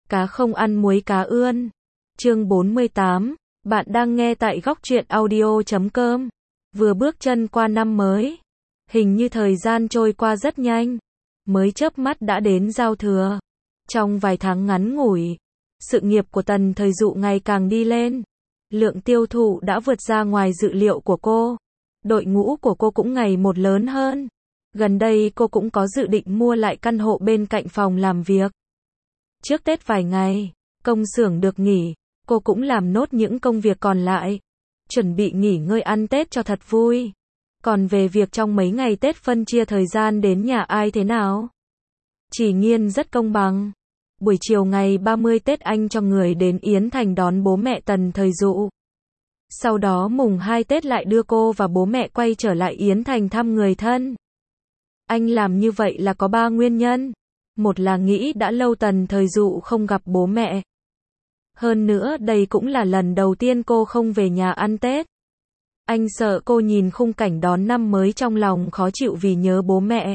Cá không ăn muối cá ươn. Chương 48, bạn đang nghe tại góc truyện audio.com. Vừa bước chân qua năm mới, hình như thời gian trôi qua rất nhanh, mới chớp mắt đã đến giao thừa. Trong vài tháng ngắn ngủi, sự nghiệp của Tần Thời Dụ ngày càng đi lên. Lượng tiêu thụ đã vượt ra ngoài dự liệu của cô. Đội ngũ của cô cũng ngày một lớn hơn. Gần đây cô cũng có dự định mua lại căn hộ bên cạnh phòng làm việc. Trước Tết vài ngày, công xưởng được nghỉ, cô cũng làm nốt những công việc còn lại. Chuẩn bị nghỉ ngơi ăn Tết cho thật vui. Còn về việc trong mấy ngày Tết phân chia thời gian đến nhà ai thế nào? Chỉ Nghiên rất công bằng. Buổi chiều ngày 30 Tết anh cho người đến Yến Thành đón bố mẹ Tần Thời Dụ. Sau đó mùng 2 Tết lại đưa cô và bố mẹ quay trở lại Yến Thành thăm người thân. Anh làm như vậy là có 3 nguyên nhân. Một là nghĩ đã lâu Tần Thời Dụ không gặp bố mẹ. Hơn nữa đây cũng là lần đầu tiên cô không về nhà ăn Tết. Anh sợ cô nhìn khung cảnh đón năm mới trong lòng khó chịu vì nhớ bố mẹ.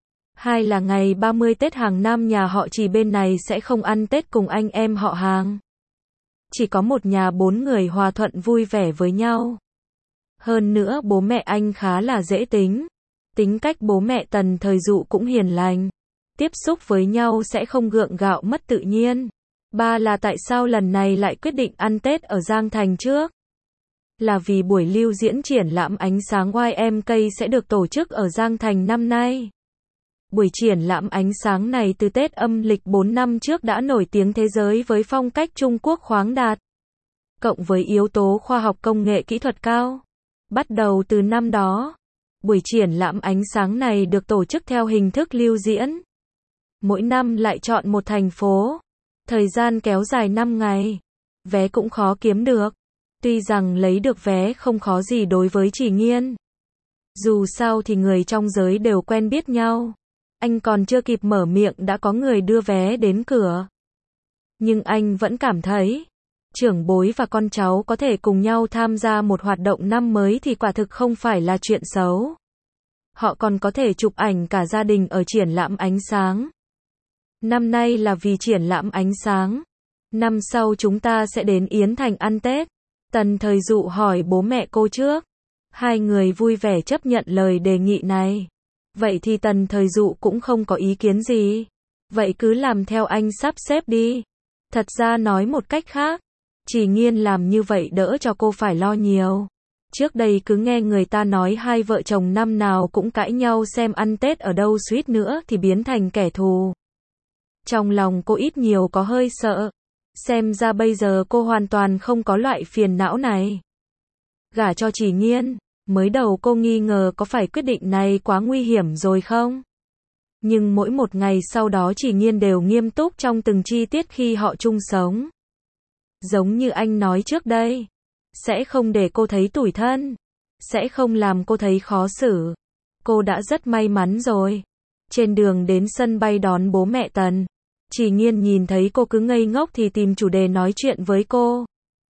Hai là ngày 30 Tết hàng năm nhà họ Trì bên này sẽ không ăn Tết cùng anh em họ hàng. Chỉ có một nhà 4 người hòa thuận vui vẻ với nhau. Hơn nữa bố mẹ anh khá là dễ tính. Tính cách bố mẹ Tần Thời Dụ cũng hiền lành. Tiếp xúc với nhau sẽ không gượng gạo mất tự nhiên. Ba là tại sao lần này lại quyết định ăn Tết ở Giang Thành trước? Là vì buổi lưu diễn triển lãm ánh sáng YMK sẽ được tổ chức ở Giang Thành năm nay. Buổi triển lãm ánh sáng này từ Tết âm lịch 4 năm trước đã nổi tiếng thế giới với phong cách Trung Quốc khoáng đạt. Cộng với yếu tố khoa học công nghệ kỹ thuật cao. Bắt đầu từ năm đó, buổi triển lãm ánh sáng này được tổ chức theo hình thức lưu diễn. Mỗi năm lại chọn một thành phố. Thời gian kéo dài 5 ngày. Vé cũng khó kiếm được. Tuy rằng lấy được vé không khó gì đối với Chỉ Nghiên. Dù sao thì người trong giới đều quen biết nhau. Anh còn chưa kịp mở miệng đã có người đưa vé đến cửa. Nhưng anh vẫn cảm thấy, trưởng bối và con cháu có thể cùng nhau tham gia một hoạt động năm mới thì quả thực không phải là chuyện xấu. Họ còn có thể chụp ảnh cả gia đình ở triển lãm ánh sáng. Năm nay là vì triển lãm ánh sáng. Năm sau chúng ta sẽ đến Yến Thành ăn Tết. Tần Thời Dụ hỏi bố mẹ cô trước. Hai người vui vẻ chấp nhận lời đề nghị này. Vậy thì Tần Thời Dụ cũng không có ý kiến gì. Vậy cứ làm theo anh sắp xếp đi. Thật ra nói một cách khác, Chỉ Nghiên làm như vậy đỡ cho cô phải lo nhiều. Trước đây cứ nghe người ta nói hai vợ chồng năm nào cũng cãi nhau xem ăn Tết ở đâu suýt nữa thì biến thành kẻ thù. Trong lòng cô ít nhiều có hơi sợ. Xem ra bây giờ cô hoàn toàn không có loại phiền não này. Gả cho Chỉ Nghiên, mới đầu cô nghi ngờ có phải quyết định này quá nguy hiểm rồi không? Nhưng mỗi một ngày sau đó Chỉ Nghiên đều nghiêm túc trong từng chi tiết khi họ chung sống. Giống như anh nói trước đây, sẽ không để cô thấy tủi thân, sẽ không làm cô thấy khó xử. Cô đã rất may mắn rồi. Trên đường đến sân bay đón bố mẹ Tần, Chỉ Nghiên nhìn thấy cô cứ ngây ngốc thì tìm chủ đề nói chuyện với cô.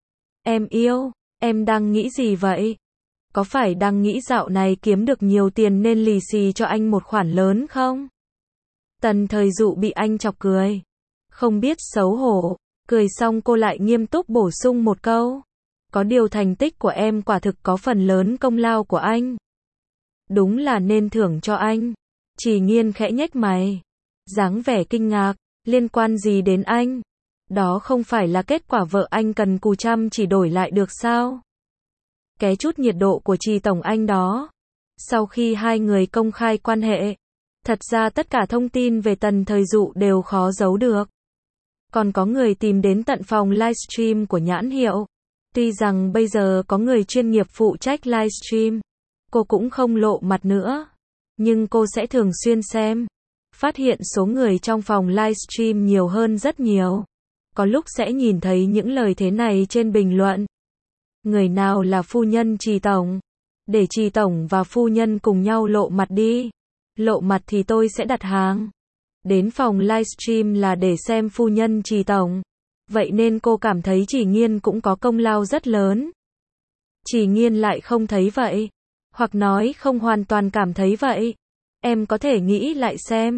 Em yêu, em đang nghĩ gì vậy? Có phải đang nghĩ dạo này kiếm được nhiều tiền nên lì xì cho anh một khoản lớn không? Tần Thời Dụ bị anh chọc cười. Không biết xấu hổ. Cười xong cô lại nghiêm túc bổ sung một câu. Có điều thành tích của em quả thực có phần lớn công lao của anh. Đúng là nên thưởng cho anh. Chỉ Nghiên khẽ nhếch mày. Dáng vẻ kinh ngạc. Liên quan gì đến anh? Đó không phải là kết quả vợ anh cần cù chăm chỉ đổi lại được sao? Ké chút nhiệt độ của Trì Tổng Anh đó. Sau khi hai người công khai quan hệ, thật ra tất cả thông tin về Tần Thời Dụ đều khó giấu được. Còn có người tìm đến tận phòng livestream của nhãn hiệu. Tuy rằng bây giờ có người chuyên nghiệp phụ trách livestream, cô cũng không lộ mặt nữa. Nhưng cô sẽ thường xuyên xem. Phát hiện số người trong phòng livestream nhiều hơn rất nhiều. Có lúc sẽ nhìn thấy những lời thế này trên bình luận. Người nào là phu nhân Trì Tổng? Để Trì Tổng và phu nhân cùng nhau lộ mặt đi. Lộ mặt thì tôi sẽ đặt hàng. Đến phòng livestream là để xem phu nhân Trì Tổng. Vậy nên cô cảm thấy Chỉ Nghiên cũng có công lao rất lớn. Chỉ Nghiên lại không thấy vậy. Hoặc nói không hoàn toàn cảm thấy vậy. Em có thể nghĩ lại xem.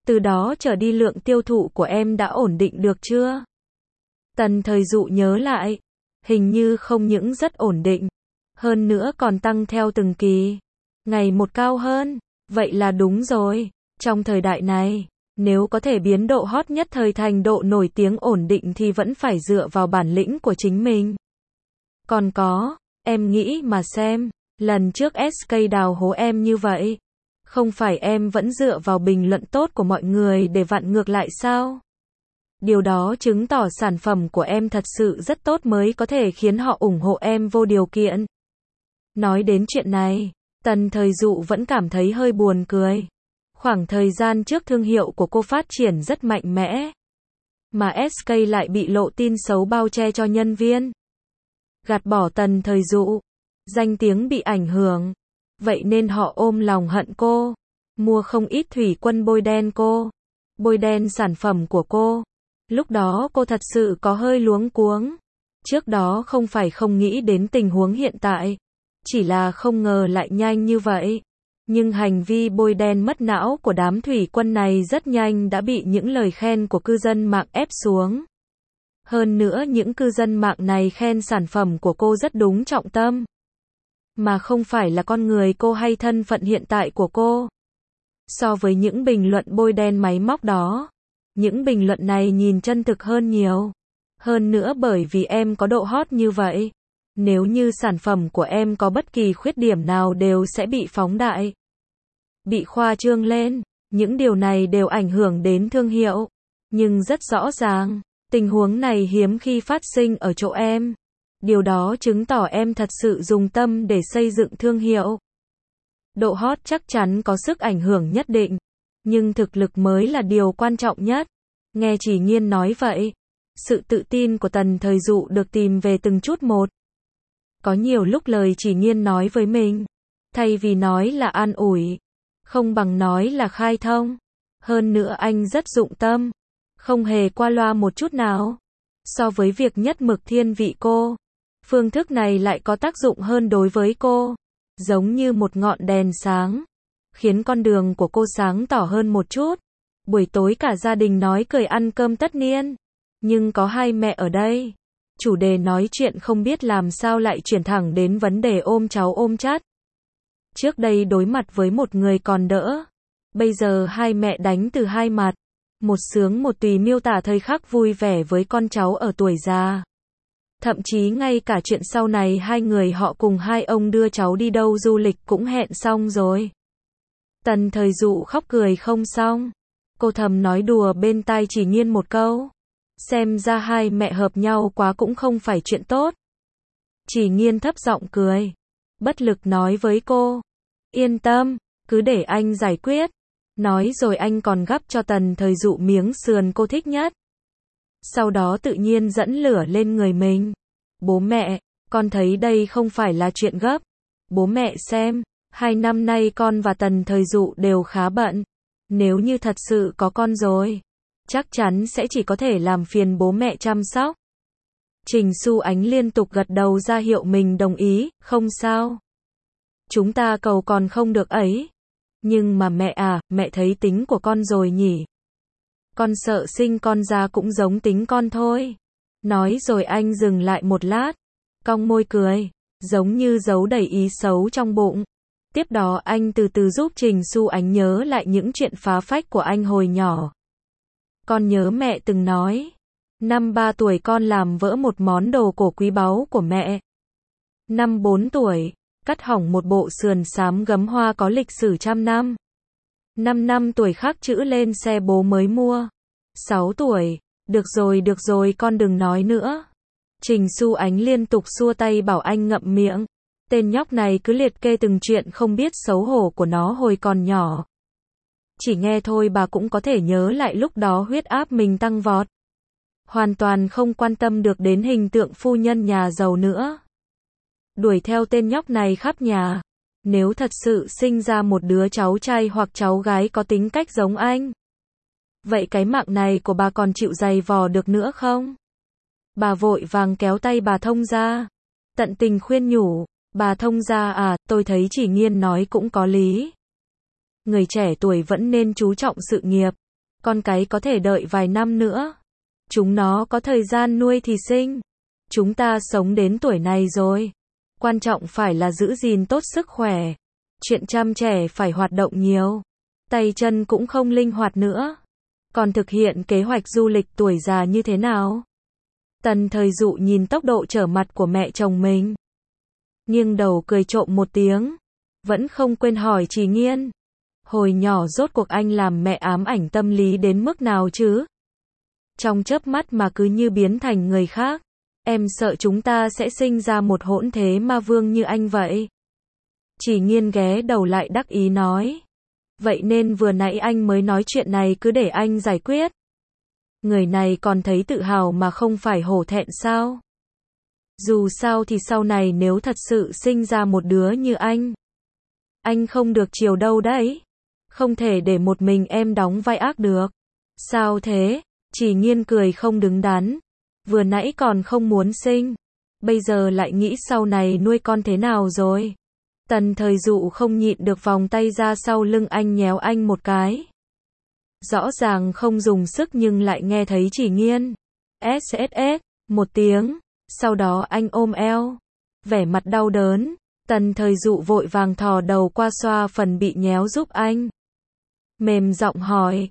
Từ đó trở đi lượng tiêu thụ của em đã ổn định được chưa? Tần Thời Dụ nhớ lại, hình như không những rất ổn định, hơn nữa còn tăng theo từng kỳ, ngày một cao hơn. Vậy là đúng rồi, trong thời đại này, nếu có thể biến độ hot nhất thời thành độ nổi tiếng ổn định thì vẫn phải dựa vào bản lĩnh của chính mình. Còn có, em nghĩ mà xem, lần trước SK đào hố em như vậy, không phải em vẫn dựa vào bình luận tốt của mọi người để vặn ngược lại sao? Điều đó chứng tỏ sản phẩm của em thật sự rất tốt mới có thể khiến họ ủng hộ em vô điều kiện. Nói đến chuyện này, Tần Thời Dụ vẫn cảm thấy hơi buồn cười. Khoảng thời gian trước thương hiệu của cô phát triển rất mạnh mẽ, mà SK lại bị lộ tin xấu bao che cho nhân viên. Gạt bỏ Tần Thời Dụ, danh tiếng bị ảnh hưởng, vậy nên họ ôm lòng hận cô, mua không ít thủy quân bôi đen cô, bôi đen sản phẩm của cô. Lúc đó cô thật sự có hơi luống cuống. Trước đó không phải không nghĩ đến tình huống hiện tại, chỉ là không ngờ lại nhanh như vậy. Nhưng hành vi bôi đen mất não của đám thủy quân này rất nhanh đã bị những lời khen của cư dân mạng ép xuống. Hơn nữa những cư dân mạng này khen sản phẩm của cô rất đúng trọng tâm, mà không phải là con người cô hay thân phận hiện tại của cô. So với những bình luận bôi đen máy móc đó, những bình luận này nhìn chân thực hơn nhiều. Hơn nữa bởi vì em có độ hot như vậy, nếu như sản phẩm của em có bất kỳ khuyết điểm nào đều sẽ bị phóng đại, bị khoa trương lên. Những điều này đều ảnh hưởng đến thương hiệu. Nhưng rất rõ ràng, tình huống này hiếm khi phát sinh ở chỗ em. Điều đó chứng tỏ em thật sự dùng tâm để xây dựng thương hiệu. Độ hot chắc chắn có sức ảnh hưởng nhất định, nhưng thực lực mới là điều quan trọng nhất. Nghe Chỉ Nghiên nói vậy, sự tự tin của Tần Thời Dụ được tìm về từng chút một. Có nhiều lúc lời Chỉ Nghiên nói với mình, thay vì nói là an ủi, không bằng nói là khai thông. Hơn nữa anh rất dụng tâm, không hề qua loa một chút nào. So với việc nhất mực thiên vị cô, phương thức này lại có tác dụng hơn đối với cô. Giống như một ngọn đèn sáng, khiến con đường của cô sáng tỏ hơn một chút. Buổi tối cả gia đình nói cười ăn cơm tất niên, nhưng có hai mẹ ở đây. Chủ đề nói chuyện không biết làm sao lại chuyển thẳng đến vấn đề ôm cháu ôm chắt. Trước đây đối mặt với một người còn đỡ, bây giờ hai mẹ đánh từ hai mặt. Một sướng một tùy miêu tả thời khắc vui vẻ với con cháu ở tuổi già. Thậm chí ngay cả chuyện sau này hai người họ cùng hai ông đưa cháu đi đâu du lịch cũng hẹn xong rồi. Tần Thời Dụ khóc cười không xong. Cô thầm nói đùa bên tai Chỉ Nghiên một câu. Xem ra hai mẹ hợp nhau quá cũng không phải chuyện tốt. Chỉ Nghiên thấp giọng cười, bất lực nói với cô. Yên tâm, cứ để anh giải quyết. Nói rồi anh còn gắp cho Tần Thời Dụ miếng sườn cô thích nhất. Sau đó tự nhiên dẫn lửa lên người mình. Bố mẹ, con thấy đây không phải là chuyện gấp. Bố mẹ xem, 2 năm nay con và Tần Thời Dụ đều khá bận. Nếu như thật sự có con rồi, chắc chắn sẽ chỉ có thể làm phiền bố mẹ chăm sóc. Trình Xu Ánh liên tục gật đầu ra hiệu mình đồng ý, không sao. Chúng ta cầu còn không được ấy. Nhưng mà mẹ à, mẹ thấy tính của con rồi nhỉ. Con sợ sinh con ra cũng giống tính con thôi. Nói rồi anh dừng lại một lát, cong môi cười, giống như giấu đầy ý xấu trong bụng. Tiếp đó anh từ từ giúp Trình Xu Ánh nhớ lại những chuyện phá phách của anh hồi nhỏ. Con nhớ mẹ từng nói, năm 3 tuổi con làm vỡ một món đồ cổ quý báu của mẹ. Năm 4 tuổi, cắt hỏng một bộ sườn xám gấm hoa có lịch sử trăm năm. 5 tuổi khắc chữ lên xe bố mới mua. 6 tuổi, được rồi con đừng nói nữa. Trình Xu Ánh liên tục xua tay bảo anh ngậm miệng. Tên nhóc này cứ liệt kê từng chuyện không biết xấu hổ của nó hồi còn nhỏ. Chỉ nghe thôi bà cũng có thể nhớ lại lúc đó huyết áp mình tăng vọt. Hoàn toàn không quan tâm được đến hình tượng phu nhân nhà giàu nữa. Đuổi theo tên nhóc này khắp nhà. Nếu thật sự sinh ra một đứa cháu trai hoặc cháu gái có tính cách giống anh, vậy cái mạng này của bà còn chịu giày vò được nữa không? Bà vội vàng kéo tay bà Thông ra, tận tình khuyên nhủ. Bà Thông ra à, tôi thấy Chỉ Nghiên nói cũng có lý. Người trẻ tuổi vẫn nên chú trọng sự nghiệp, Con cái có thể đợi vài năm nữa. Chúng nó có thời gian nuôi thì sinh. Chúng ta sống đến tuổi này rồi. Quan trọng phải là giữ gìn tốt sức khỏe. Chuyện chăm trẻ phải hoạt động nhiều. Tay chân cũng không linh hoạt nữa. Còn thực hiện kế hoạch du lịch tuổi già như thế nào? Tần Thời Dụ nhìn tốc độ trở mặt của mẹ chồng mình. Nghiêng đầu cười trộm một tiếng. Vẫn không quên hỏi Trì Nghiên. Hồi nhỏ rốt cuộc anh làm mẹ ám ảnh tâm lý đến mức nào chứ? Trong chớp mắt mà cứ như biến thành người khác. Em sợ chúng ta sẽ sinh ra một hỗn thế ma vương như anh vậy. Trì Nghiên ghé đầu lại đắc ý nói. Vậy nên vừa nãy anh mới nói chuyện này cứ để anh giải quyết. Người này còn thấy tự hào mà không phải hổ thẹn sao? Dù sao thì sau này nếu thật sự sinh ra một đứa như anh không được chiều đâu đấy. Không thể để một mình em đóng vai ác được. Sao thế? Trì Nghiên cười không đứng đắn. Vừa nãy còn không muốn sinh. Bây giờ lại nghĩ sau này nuôi con thế nào rồi? Tần Thời Dụ không nhịn được vòng tay ra sau lưng anh nhéo anh một cái. Rõ ràng không dùng sức nhưng lại nghe thấy Trì Nghiên SSS một tiếng. Sau đó anh ôm eo. Vẻ mặt đau đớn. Tần Thời Dụ vội vàng thò đầu qua xoa phần bị nhéo giúp anh. Mềm giọng hỏi.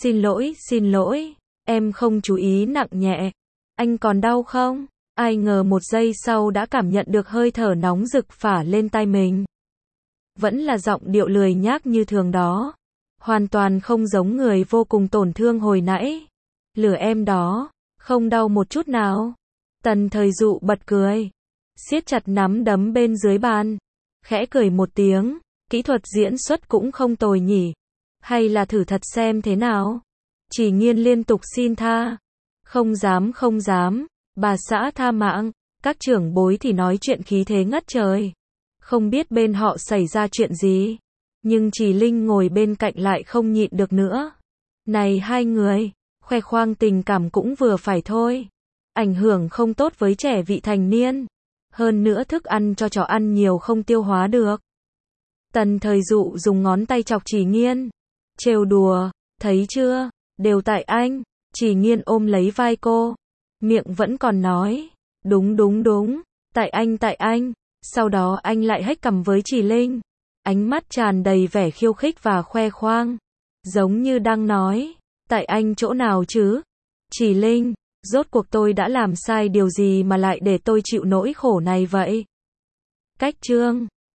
Xin lỗi, em không chú ý nặng nhẹ. Anh còn đau không? Ai ngờ một giây sau đã cảm nhận được hơi thở nóng rực phả lên tai mình. Vẫn là giọng điệu lười nhác như thường đó. Hoàn toàn không giống người vô cùng tổn thương hồi nãy. Lừa em đó, không đau một chút nào. Tần Thời Dụ bật cười. Siết chặt nắm đấm bên dưới bàn. Khẽ cười một tiếng. Kỹ thuật diễn xuất cũng không tồi nhỉ. Hay là thử thật xem thế nào? Trì Nghiên liên tục xin tha. Không dám. Bà xã tha mạng. Các trưởng bối thì nói chuyện khí thế ngất trời. Không biết bên họ xảy ra chuyện gì. Nhưng Trì Linh ngồi bên cạnh lại không nhịn được nữa. Này hai người, khoe khoang tình cảm cũng vừa phải thôi. Ảnh hưởng không tốt với trẻ vị thành niên. Hơn nữa thức ăn cho chó ăn nhiều không tiêu hóa được. Tần Thời Dụ dùng ngón tay chọc Trì Nghiên. Trêu đùa, thấy chưa, đều tại anh. Trì Nghiên ôm lấy vai cô. Miệng vẫn còn nói. Đúng. Tại anh. Sau đó anh lại hếch cằm với Trì Linh. Ánh mắt tràn đầy vẻ khiêu khích và khoe khoang. Giống như đang nói. Tại anh chỗ nào chứ? Trì Linh, rốt cuộc tôi đã làm sai điều gì mà lại để tôi chịu nỗi khổ này vậy? Cách chương